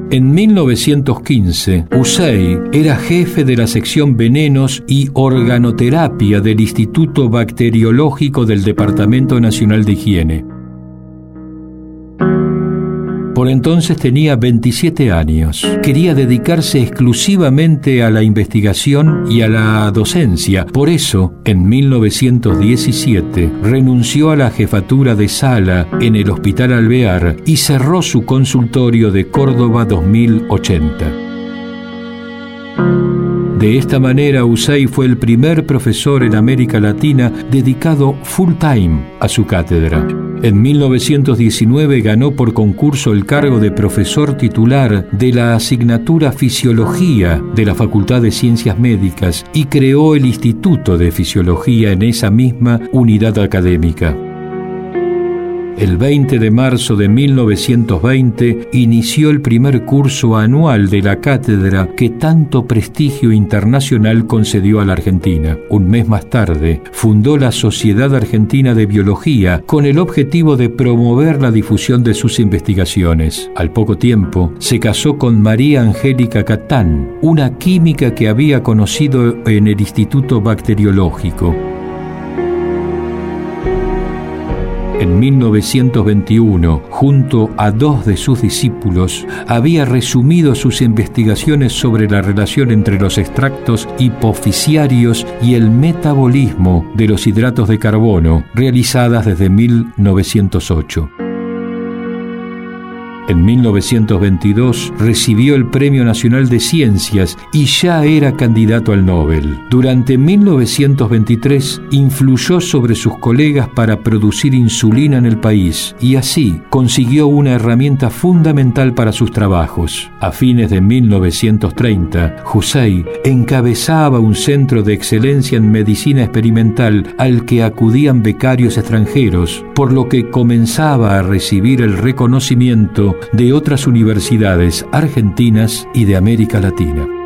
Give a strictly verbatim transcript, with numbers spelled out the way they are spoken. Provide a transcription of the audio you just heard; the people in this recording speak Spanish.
En mil novecientos quince, Hussein era jefe de la sección Venenos y Organoterapia del Instituto Bacteriológico del Departamento Nacional de Higiene. Por entonces tenía veintisiete años. Quería dedicarse exclusivamente a la investigación y a la docencia. Por eso, en mil novecientos diecisiete, renunció a la jefatura de sala en el Hospital Alvear y cerró su consultorio de Córdoba dos mil ochenta. De esta manera, Hussein fue el primer profesor en América Latina dedicado full time a su cátedra. En mil novecientos diecinueve ganó por concurso el cargo de profesor titular de la asignatura Fisiología de la Facultad de Ciencias Médicas y creó el Instituto de Fisiología en esa misma unidad académica. El veinte de marzo de mil novecientos veinte inició el primer curso anual de la cátedra que tanto prestigio internacional concedió a la Argentina. Un mes más tarde, fundó la Sociedad Argentina de Biología con el objetivo de promover la difusión de sus investigaciones. Al poco tiempo, se casó con María Angélica Catán, una química que había conocido en el Instituto Bacteriológico. En mil novecientos veintiuno, junto a dos de sus discípulos, había resumido sus investigaciones sobre la relación entre los extractos hipoficiarios y el metabolismo de los hidratos de carbono, realizadas desde mil novecientos ocho. En mil novecientos veintidós recibió el Premio Nacional de Ciencias y ya era candidato al Nobel. Durante mil novecientos veintitrés influyó sobre sus colegas para producir insulina en el país y así consiguió una herramienta fundamental para sus trabajos. A fines de mil novecientos treinta, Hussein encabezaba un centro de excelencia en medicina experimental al que acudían becarios extranjeros, por lo que comenzaba a recibir el reconocimiento de otras universidades argentinas y de América Latina.